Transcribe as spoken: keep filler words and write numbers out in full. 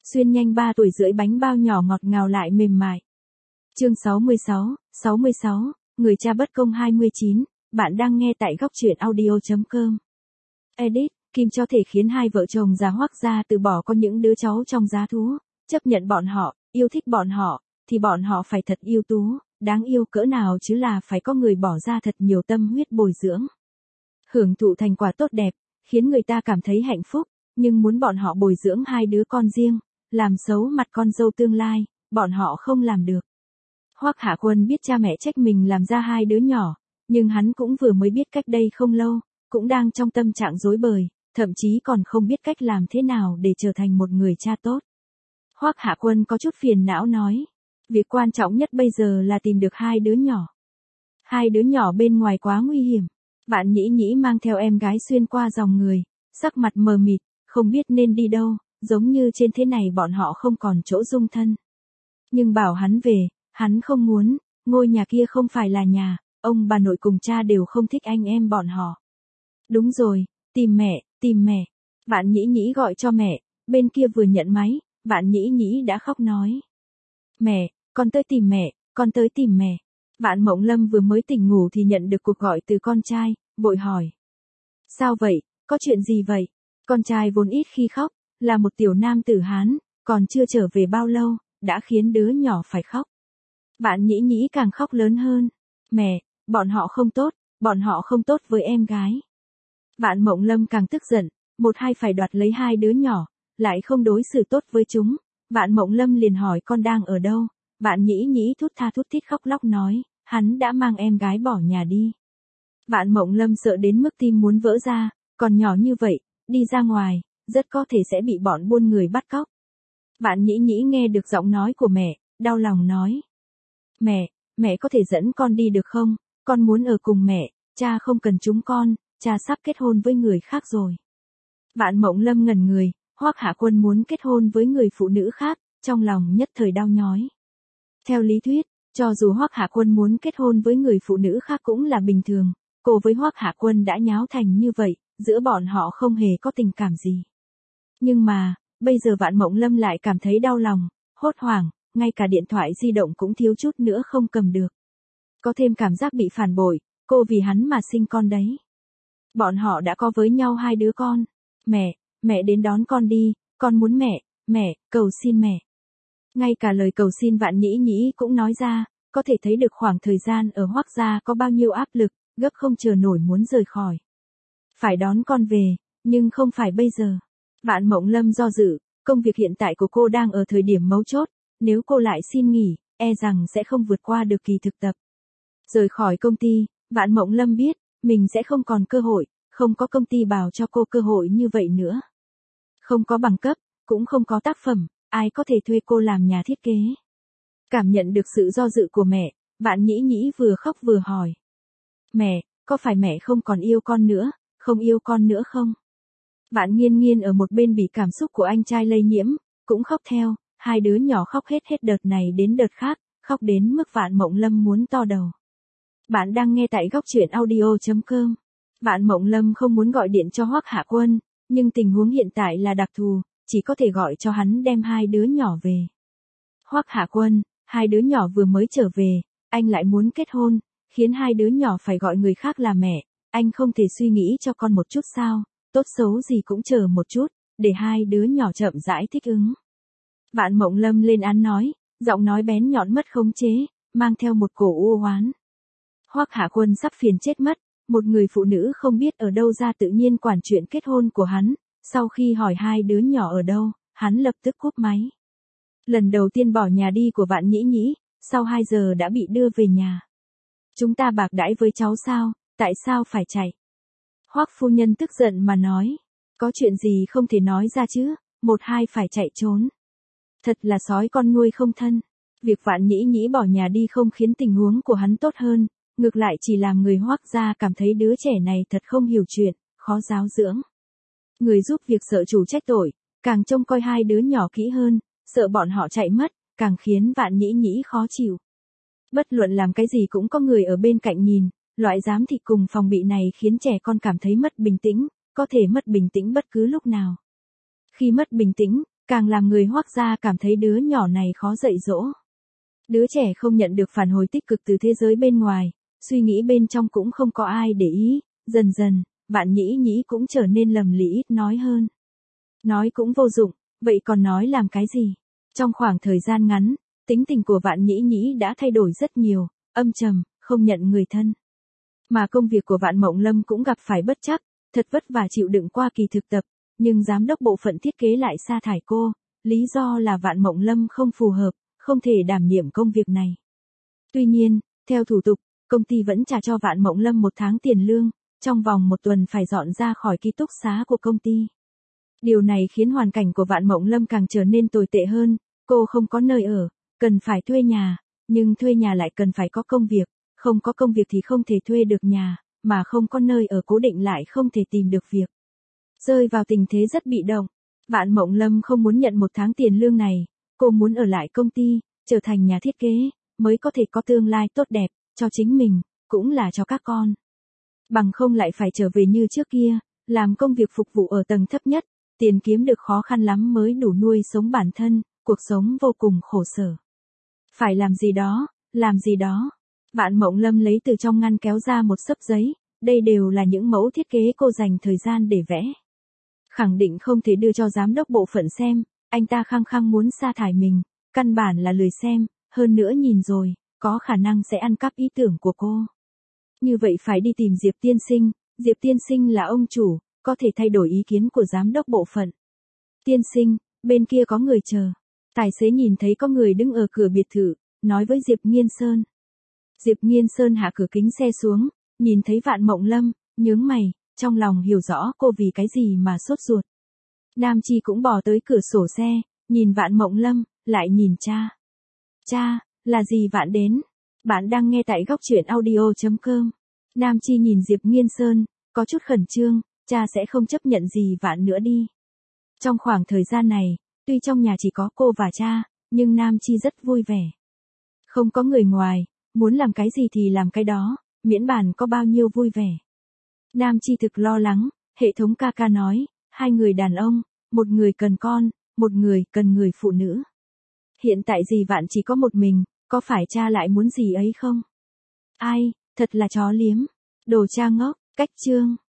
Xuyên nhanh ba tuổi rưỡi bánh bao nhỏ ngọt ngào lại mềm mại. Chương sáu mươi sáu, sáu mươi sáu, người cha bất công hai mươi chín, bạn đang nghe tại góc truyện audio chấm com. Edit, Kim cho thể khiến hai vợ chồng già Hoắc gia từ bỏ có những đứa cháu trong giá thú, chấp nhận bọn họ, yêu thích bọn họ, thì bọn họ phải thật ưu tú, đáng yêu cỡ nào chứ là phải có người bỏ ra thật nhiều tâm huyết bồi dưỡng. Hưởng thụ thành quả tốt đẹp, khiến người ta cảm thấy hạnh phúc, nhưng muốn bọn họ bồi dưỡng hai đứa con riêng, làm xấu mặt con dâu tương lai, bọn họ không làm được. Hoắc Hạ Quân biết cha mẹ trách mình làm ra hai đứa nhỏ, nhưng hắn cũng vừa mới biết cách đây không lâu, cũng đang trong tâm trạng rối bời, thậm chí còn không biết cách làm thế nào để trở thành một người cha tốt. Hoắc Hạ Quân có chút phiền não nói, việc quan trọng nhất bây giờ là tìm được hai đứa nhỏ. Hai đứa nhỏ bên ngoài quá nguy hiểm. Bạn Nhĩ Nhĩ mang theo em gái xuyên qua dòng người, sắc mặt mờ mịt, không biết nên đi đâu, giống như trên thế này bọn họ không còn chỗ dung thân. Nhưng bảo hắn về, hắn không muốn, ngôi nhà kia không phải là nhà, ông bà nội cùng cha đều không thích anh em bọn họ. Đúng rồi, tìm mẹ, tìm mẹ. Bạn Nhĩ Nhĩ gọi cho mẹ, bên kia vừa nhận máy, bạn Nhĩ Nhĩ đã khóc nói. Mẹ, con tới tìm mẹ, con tới tìm mẹ. Bạn Mộng Lâm vừa mới tỉnh ngủ thì nhận được cuộc gọi từ con trai, vội hỏi. Sao vậy, có chuyện gì vậy? Con trai vốn ít khi khóc, là một tiểu nam tử Hán, còn chưa trở về bao lâu, đã khiến đứa nhỏ phải khóc. Bạn Nhĩ Nhĩ càng khóc lớn hơn. Mẹ, bọn họ không tốt, bọn họ không tốt với em gái. Bạn Mộng Lâm càng tức giận, một hai phải đoạt lấy hai đứa nhỏ, lại không đối xử tốt với chúng. Bạn Mộng Lâm liền hỏi con đang ở đâu. Bạn Nhĩ Nhĩ thút tha thút thít khóc lóc nói, hắn đã mang em gái bỏ nhà đi. Bạn Mộng Lâm sợ đến mức tim muốn vỡ ra, còn nhỏ như vậy, đi ra ngoài, rất có thể sẽ bị bọn buôn người bắt cóc. Bạn Nhĩ Nhĩ nghe được giọng nói của mẹ, đau lòng nói. Mẹ, mẹ có thể dẫn con đi được không? Con muốn ở cùng mẹ, cha không cần chúng con, cha sắp kết hôn với người khác rồi. Bạn Mộng Lâm ngẩn người, Hoắc Hạ Quân muốn kết hôn với người phụ nữ khác, trong lòng nhất thời đau nhói. Theo lý thuyết, cho dù Hoắc Hạ Quân muốn kết hôn với người phụ nữ khác cũng là bình thường, cô với Hoắc Hạ Quân đã nháo thành như vậy, giữa bọn họ không hề có tình cảm gì. Nhưng mà, bây giờ Vạn Mộng Lâm lại cảm thấy đau lòng, hốt hoảng, ngay cả điện thoại di động cũng thiếu chút nữa không cầm được. Có thêm cảm giác bị phản bội, cô vì hắn mà sinh con đấy. Bọn họ đã có với nhau hai đứa con. Mẹ, mẹ đến đón con đi, con muốn mẹ, mẹ, cầu xin mẹ. Ngay cả lời cầu xin Vạn Nhĩ Nhĩ cũng nói ra, có thể thấy được khoảng thời gian ở Hoắc gia có bao nhiêu áp lực, gấp không chờ nổi muốn rời khỏi. Phải đón con về, nhưng không phải bây giờ. Vạn Mộng Lâm do dự, công việc hiện tại của cô đang ở thời điểm mấu chốt, nếu cô lại xin nghỉ, e rằng sẽ không vượt qua được kỳ thực tập. Rời khỏi công ty, Vạn Mộng Lâm biết, mình sẽ không còn cơ hội, không có công ty bảo cho cô cơ hội như vậy nữa. Không có bằng cấp, cũng không có tác phẩm, ai có thể thuê cô làm nhà thiết kế. Cảm nhận được sự do dự của mẹ, Vạn Nhĩ Nhĩ vừa khóc vừa hỏi. Mẹ, có phải mẹ không còn yêu con nữa, không yêu con nữa không? Vạn Nghiên Nghiên ở một bên bị cảm xúc của anh trai lây nhiễm, cũng khóc theo, hai đứa nhỏ khóc hết hết đợt này đến đợt khác, khóc đến mức Vạn Mộng Lâm muốn to đầu. Bạn đang nghe tại góc truyện audio chấm com. Vạn Mộng Lâm không muốn gọi điện cho Hoắc Hạ Quân, nhưng tình huống hiện tại là đặc thù, chỉ có thể gọi cho hắn đem hai đứa nhỏ về. Hoắc Hạ Quân, hai đứa nhỏ vừa mới trở về, anh lại muốn kết hôn, khiến hai đứa nhỏ phải gọi người khác là mẹ, anh không thể suy nghĩ cho con một chút sao, tốt xấu gì cũng chờ một chút, để hai đứa nhỏ chậm rãi thích ứng. Vạn Mộng Lâm lên án nói, giọng nói bén nhọn mất khống chế, mang theo một cổ u oán. Hoắc Hạ Quân sắp phiền chết mất, một người phụ nữ không biết ở đâu ra tự nhiên quản chuyện kết hôn của hắn, sau khi hỏi hai đứa nhỏ ở đâu, hắn lập tức cúp máy. Lần đầu tiên bỏ nhà đi của Vạn Nhĩ Nhĩ, sau hai giờ đã bị đưa về nhà. Chúng ta bạc đãi với cháu sao, tại sao phải chạy? Hoắc phu nhân tức giận mà nói, có chuyện gì không thể nói ra chứ, một hai phải chạy trốn. Thật là sói con nuôi không thân. Việc Vạn Nhĩ Nhĩ bỏ nhà đi không khiến tình huống của hắn tốt hơn, ngược lại chỉ làm người Hoắc gia cảm thấy đứa trẻ này thật không hiểu chuyện, khó giáo dưỡng. Người giúp việc sợ chủ trách tội, càng trông coi hai đứa nhỏ kỹ hơn, sợ bọn họ chạy mất, càng khiến Vạn Nhĩ Nhĩ khó chịu. Bất luận làm cái gì cũng có người ở bên cạnh nhìn, loại giám thị cùng phòng bị này khiến trẻ con cảm thấy mất bình tĩnh, có thể mất bình tĩnh bất cứ lúc nào. Khi mất bình tĩnh, càng làm người Hoắc gia cảm thấy đứa nhỏ này khó dạy dỗ. Đứa trẻ không nhận được phản hồi tích cực từ thế giới bên ngoài, suy nghĩ bên trong cũng không có ai để ý, dần dần, Vạn Nhĩ Nhĩ cũng trở nên lầm lĩ ít nói hơn. Nói cũng vô dụng, vậy còn nói làm cái gì? Trong khoảng thời gian ngắn, tính tình của Vạn Nhĩ Nhĩ đã thay đổi rất nhiều, âm trầm, không nhận người thân. Mà công việc của Vạn Mộng Lâm cũng gặp phải bất trắc, thật vất vả chịu đựng qua kỳ thực tập, nhưng giám đốc bộ phận thiết kế lại sa thải cô, lý do là Vạn Mộng Lâm không phù hợp, không thể đảm nhiệm công việc này. Tuy nhiên, theo thủ tục, công ty vẫn trả cho Vạn Mộng Lâm một tháng tiền lương, trong vòng một tuần phải dọn ra khỏi ký túc xá của công ty. Điều này khiến hoàn cảnh của Vạn Mộng Lâm càng trở nên tồi tệ hơn, cô không có nơi ở, cần phải thuê nhà, nhưng thuê nhà lại cần phải có công việc, không có công việc thì không thể thuê được nhà, mà không có nơi ở cố định lại không thể tìm được việc. Rơi vào tình thế rất bị động, Vạn Mộng Lâm không muốn nhận một tháng tiền lương này, cô muốn ở lại công ty, trở thành nhà thiết kế, mới có thể có tương lai tốt đẹp, cho chính mình, cũng là cho các con. Bằng không lại phải trở về như trước kia, làm công việc phục vụ ở tầng thấp nhất, tiền kiếm được khó khăn lắm mới đủ nuôi sống bản thân, cuộc sống vô cùng khổ sở. Phải làm gì đó, làm gì đó. Vạn Mộng Lâm lấy từ trong ngăn kéo ra một xấp giấy, đây đều là những mẫu thiết kế cô dành thời gian để vẽ. Khẳng định không thể đưa cho giám đốc bộ phận xem, anh ta khăng khăng muốn sa thải mình, căn bản là lười xem, hơn nữa nhìn rồi, có khả năng sẽ ăn cắp ý tưởng của cô. Như vậy phải đi tìm Diệp tiên sinh, Diệp tiên sinh là ông chủ, có thể thay đổi ý kiến của giám đốc bộ phận. Tiên sinh, bên kia có người chờ. Tài xế nhìn thấy có người đứng ở cửa biệt thự, nói với Diệp Nghiên Sơn. Diệp Nghiên Sơn hạ cửa kính xe xuống, nhìn thấy Vạn Mộng Lâm, nhướng mày, trong lòng hiểu rõ cô vì cái gì mà sốt ruột. Nam Chi cũng bò tới cửa sổ xe, nhìn Vạn Mộng Lâm, lại nhìn cha. Cha, là gì Vạn đến? Bạn đang nghe tại góc truyện audio chấm com. Nam Chi nhìn Diệp Nghiên Sơn, có chút khẩn trương, cha sẽ không chấp nhận gì Vạn nữa đi. Trong khoảng thời gian này, tuy trong nhà chỉ có cô và cha, nhưng Nam Chi rất vui vẻ. Không có người ngoài, muốn làm cái gì thì làm cái đó, miễn bàn có bao nhiêu vui vẻ. Nam Chi thực lo lắng, hệ thống ca ca nói, hai người đàn ông, một người cần con, một người cần người phụ nữ. Hiện tại dì Vạn chỉ có một mình, có phải cha lại muốn gì ấy không? Ai, thật là chó liếm. Đồ cha ngốc, cách chương.